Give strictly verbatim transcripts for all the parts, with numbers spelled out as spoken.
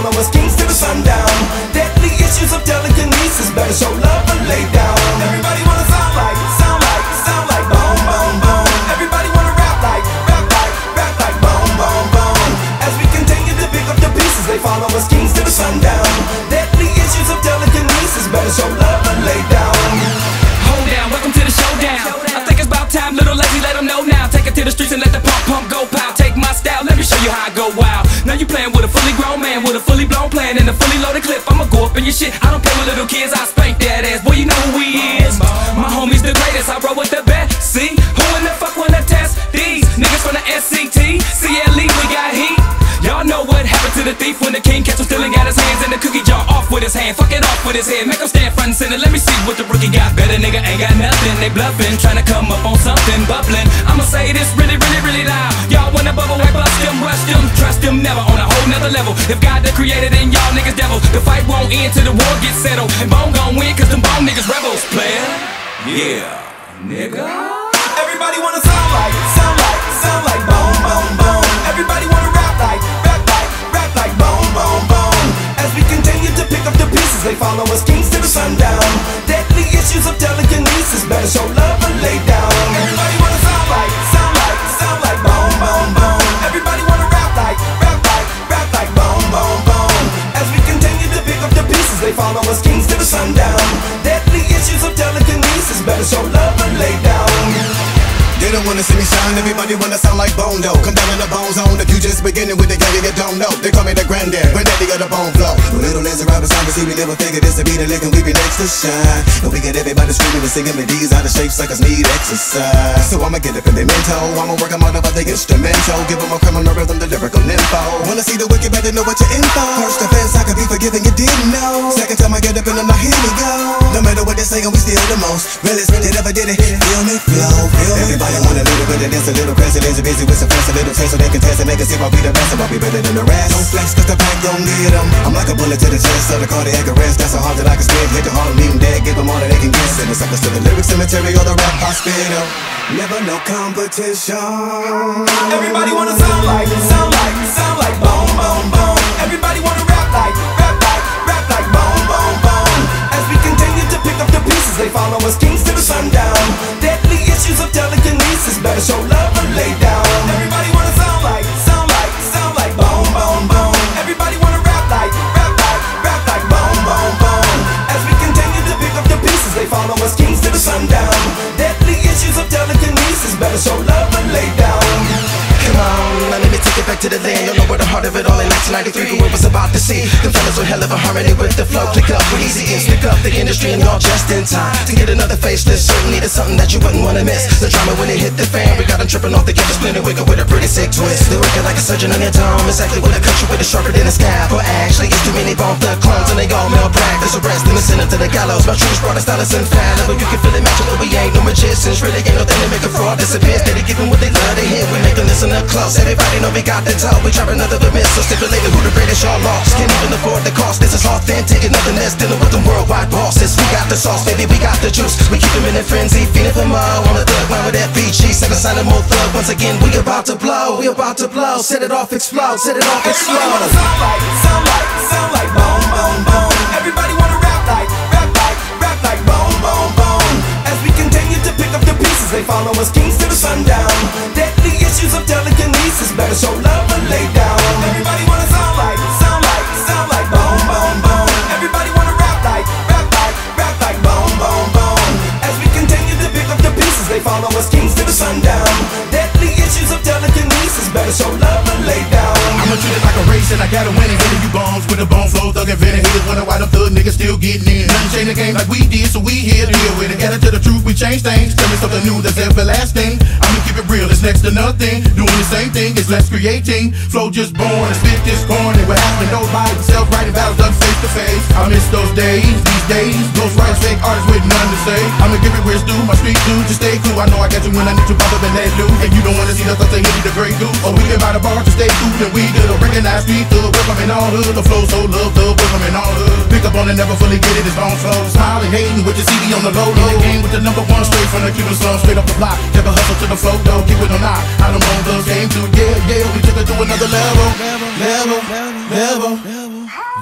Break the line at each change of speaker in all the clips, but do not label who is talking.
follow us kings to the sundown. Deadly issues of telekinesis, better show love or lay down. Everybody wanna sound like, sound like, sound like boom, boom, boom. Everybody wanna rap like, rap like, rap like boom, boom, boom. As we continue to pick up the pieces, they follow us kings to the sundown. Deadly issues of telekinesis, better show love or lay down.
Hold down, welcome to the showdown. I think it's about time, little lazy, let them know now. Take it to the streets and let the pump pump go pow. Take my style, let me show you how I go wild. Now you playing with a fully grown man, with a fully blown plan and a fully loaded clip. I'ma go up in your shit, I don't play with little kids, I spank that ass. Boy, you know who he is. My homie's the greatest, I roll with the best. See, who in the fuck wanna test these niggas from the S C T, C L E, we got heat. Y'all know what happened to the thief when the king catch him stealing, got his hands in the cookie jar, off with his hand, fuck it off with his head, make him stand front and center. Let me see what the rookie got. Better nigga ain't got nothing, they bluffing, trying to come up on something bubbling. I'ma say this really, really, really loud. Y'all wanna bubble, I bust them, rush them, trust them never on a whole nother level. If God that created then y'all niggas devil, the fight won't end till the war gets settled. And Bone gon' win cause them Bone niggas rebels, player. Yeah, nigga.
Everybody wanna sound like, sound like, sound like boom, boom, boom. Everybody wanna rap like, rap like, rap like boom, boom, boom. As we continue to pick up the pieces, they follow us kings to the sundown. Deadly issues of telekinesis, better show love or lay down. Everybody wanna sound like, sound like, sound like boom, boom, boom. Everybody wanna rap like, rap like, rap like boom, boom, boom. As we continue to pick up the pieces, they follow us kings to the sundown. Deadly issues of telekinesis, better show love or lay down.
They don't wanna see me shine, everybody wanna sound like Bone though. Come down in the Bone Zone, if you just beginning with the gang you don't know. They call me the granddad, granddaddy of the Bone Flow. Little Leslie Robinson, see we never figured this to be the lick and we be next to shine. And we get everybody screaming and singing with these out of shape suckers need exercise. So I'ma get up in their mental, I'ma work them out about the instrumental. Give them a criminal rhythm, the lyrical info. Wanna see the wicked, better know what you're in for. First offense, I could be forgiven, you didn't know. Second time I get up in them, now here we go. No matter what they say, we still the most realest that ever did it. Feel me, flow, feel me. Everybody want a little bit of this, a little presidents are busy with some flex, a little taste so they can test and make us see I'll be the best, and I'll be better than the rest. Don't flex cause the pack gon' need them. I'm like a bullet to the chest of the cardiac arrest. That's so hard that I can spit, hit the heart and leave them dead. Give them all that they can get. Send the suckers to the lyric cemetery or the rap hospital. Never no competition.
Everybody wanna sound like, sound like, sound like boom, boom, boom. Everybody wanna rap like, rap like, rap like boom, boom, boom. As we continue to pick up the pieces, they follow us kings to the sundown. Deadly issues of telekinesis, better show love or lay down. Everybody wanna sound like, sound like, sound like boom, boom, boom. Everybody wanna rap like, rap like, rap like boom, boom, boom. As we continue to pick up the pieces, they follow us kings to the sundown. Deadly issues of telekinesis, better show love or lay down.
Come on, now let me take it back to the land. You'll know where the heart of it all in nineteen ninety-three. Who was about to see them fellas with hell of a harmony with the flow. Click up with easy and stick up the industry and y'all just in time to get another facelift. Certainly there's something that you wouldn't wanna miss. The drama when it hit the fan, we got them tripping off the canvas, splitting wiggle with a pretty sick twist. They're working like a surgeon on your dome, exactly what a cut you with a sharper than a scalpel. Actually, it's too many bone thug clones and they all malpractice. Arrest them and send them to the gallows. My truth's brought us down as infallible. You can feel it matching, but we ain't no magicians. Really ain't no thing to make a fraud disappear. Steady giving what they love to hear. We make them listen up close. Everybody know we got the toe. We drop another of miss, so stipulated who the greatest y'all lost. Can't even afford the cost. This is authentic and nothing less dealing with them worldwide bosses. We got the sauce, baby, we got the juice. We keep them in a frenzy, feeding for more. On the thug line with F B G, second sign of more thug. Once again, we about to blow. We about to blow. Set it off, explode. Set it off, explode.
Everybody wanna sound like, sound like, sound like boom, boom, boom. Everybody wanna rap like, rap like, rap like boom, boom, boom. As we continue to pick up the pieces, they follow us kings to the sundown. Deadly issues of telekinesis, better show love or lay down. Everybody wanna sound like, sound like, sound like boom, boom, boom. Everybody wanna rap like, rap like, rap like boom, boom, boom. As we continue to pick up the pieces, they follow us kings to the sundown. Deadly issues of telekinesis, better show love or lay down.
I'ma treat it like a race and I gotta win it. Hitting you bombs with a bone flow, thug and venom. Haters wonder why them thug niggas still getting in. Nothing change the game like we did, so we here to deal with it. Get it to the truth, we change things. Tell me something new that's everlasting. I'ma keep it real, it's next to nothing. Doing the same thing, it's less creating. Flow just born and spit this corn. And what happened, nobody himself writing battles done face to face. I miss those days, these days. Ghost writers, fake artists with none to say. I'ma give it where it's due, my street dude, just stay cool. I know I got you when I need you, brother, than that loot. And you don't wanna see us, say hit me the great goose. Or we can buy the bar to stay cool, and we good. Recognize street thug, welcome in all hood. The flow so love, thug, welcome in all hood. Pick up on it, never fully get it, it's bone flow. Smiling, hating with your C D on the low, low. In the game with the number one, straight from the Cuban slum, straight off the block. Never hustle to the flow, though, keep it on knock. I don't own those games, too, yeah, yeah. We took it to another level, level, level, level.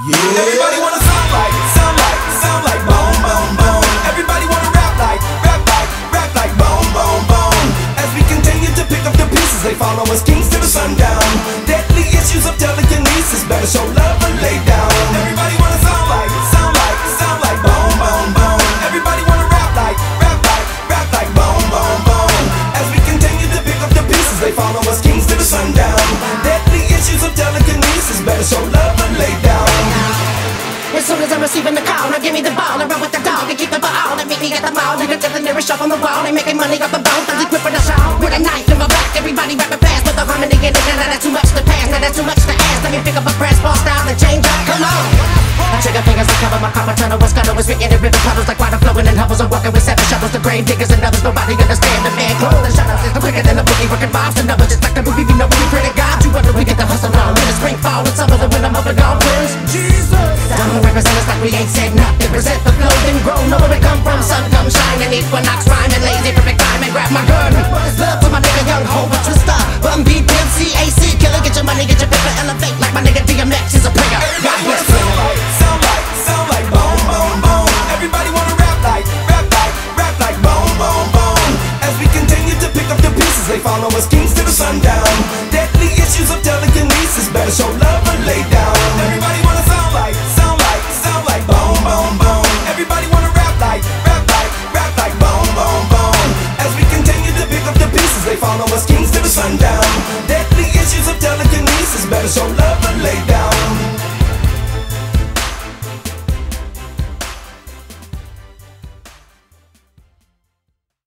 Yeah. Everybody wanna sound like, sound like, sound like boom, boom, boom. Everybody wanna rap like, rap like, rap like boom, boom, boom. As we continue to pick up the pieces, they follow us kings to the sundown. Deadly issues of telekinesis, better show love or lay down. Everybody wanna sound like, sound like, sound like boom, boom, boom. Everybody wanna rap like, rap like, rap like boom, boom, boom. As we continue to pick up the pieces, they follow us kings to the sundown. Deadly issues of telekinesis, better show love or lay down.
As soon as I'm receiving the call, now give me the ball and run with the dog and keep the ball and meet me at the mall. Niggas to the nearest shop on the wall, they making money off the bone. Thumbs equipped with a shawl, with a knife in my back. Everybody rapping fast with a harmony in it. Now that's too much to pass, now that's too much to ask. Let me pick up a brass ball style and change up. Come on. I trigger fingers to cover my copper tunnel. What's gutter was written in river puddles like water flowing in hovels. I'm walking with seven shovels, the grave diggers and others. Nobody understand the man. Close the shutter. I'm quicker than a boogie, working bobs and numbers. Just like the movie, we know we pray to God. You wonder we get the hustle on. In the spring, fall, and summer, when I'm up and gone, twins. Jesus. Don't represent us like we ain't said nothing. Present the flow, then grow. Know where we come from. Sun come shining, equinox rhyming, lazy perfect time and grab my gun. It's love for my nigga Young Hova Twister. Bum B, Pimp C, A C, killer. Get your money, get your paper, elevate like my nigga D M X is a player. God bless you.
Sound like, sound like, sound like boom, boom, boom. Everybody wanna rap like, rap like, rap like boom, boom, boom. As we continue to pick up the pieces, they follow us kings to the sundown. Deadly issues of telekinesis, better show love or lay down. Everybody wanna sound like, sound like, sound like boom, boom, boom. Everybody wanna rap like, rap like, rap like boom, boom, boom. As we continue to pick up the pieces, they follow us kings to the sundown. Deadly issues of telekinesis, better show love or lay